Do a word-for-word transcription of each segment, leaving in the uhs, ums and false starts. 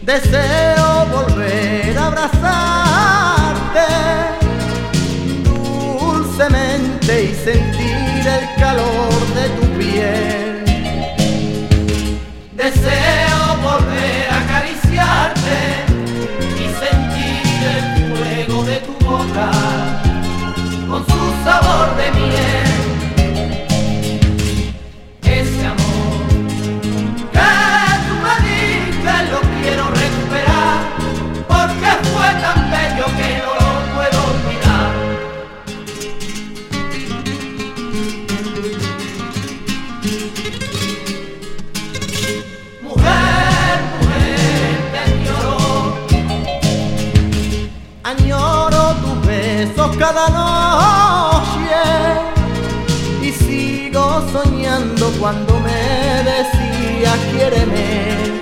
Deseo volver a abrazarte dulcemente y sentir el calor de tu piel. Deseo volver a acariciarte y sentir el fuego de tu boca con su sabor de miel. Ese amor que tú me diste lo quiero recuperar, porque fue tan bello que no lo puedo olvidar. Mujer, mujer, te añoro, Añoro tus besos cada noche y sigo soñando cuando me decías quiéreme.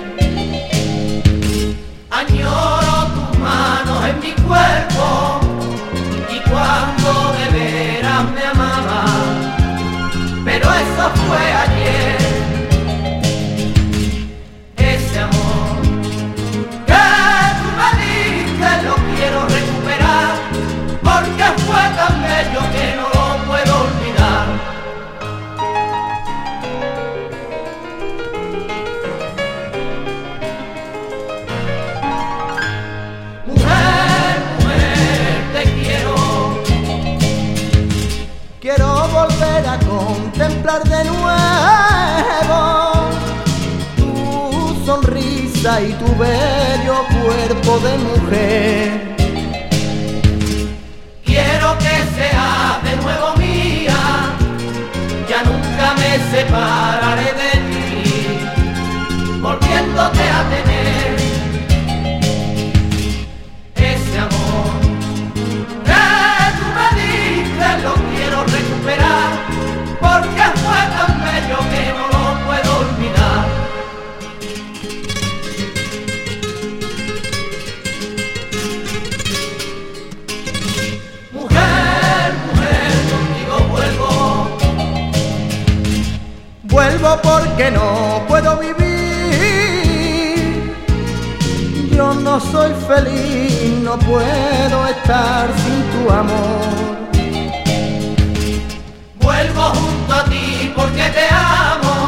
añoro tus manos en mi cuerpo y cuando de veras me amabas, pero eso fue ayer. Ese amor que tú me diste lo quiero recuperar, porque fue tan bello que no lo puedo olvidar. Mujer, mujer, te quiero. Quiero volver a contemplar de nuevo tu sonrisa y tu bello cuerpo de mujer. Quiero que seas de nuevo mía, ya nunca me separaré de ti, volviéndote a tener. Ese amor que tú me diste lo quiero recuperar, porque fue tan bello que no lo puedo olvidar. Mujer, mujer, contigo vuelvo. Vuelvo porque no puedo vivir. Yo no soy feliz, no puedo estar sin tu amor. Vuelvo junto a ti porque te amo.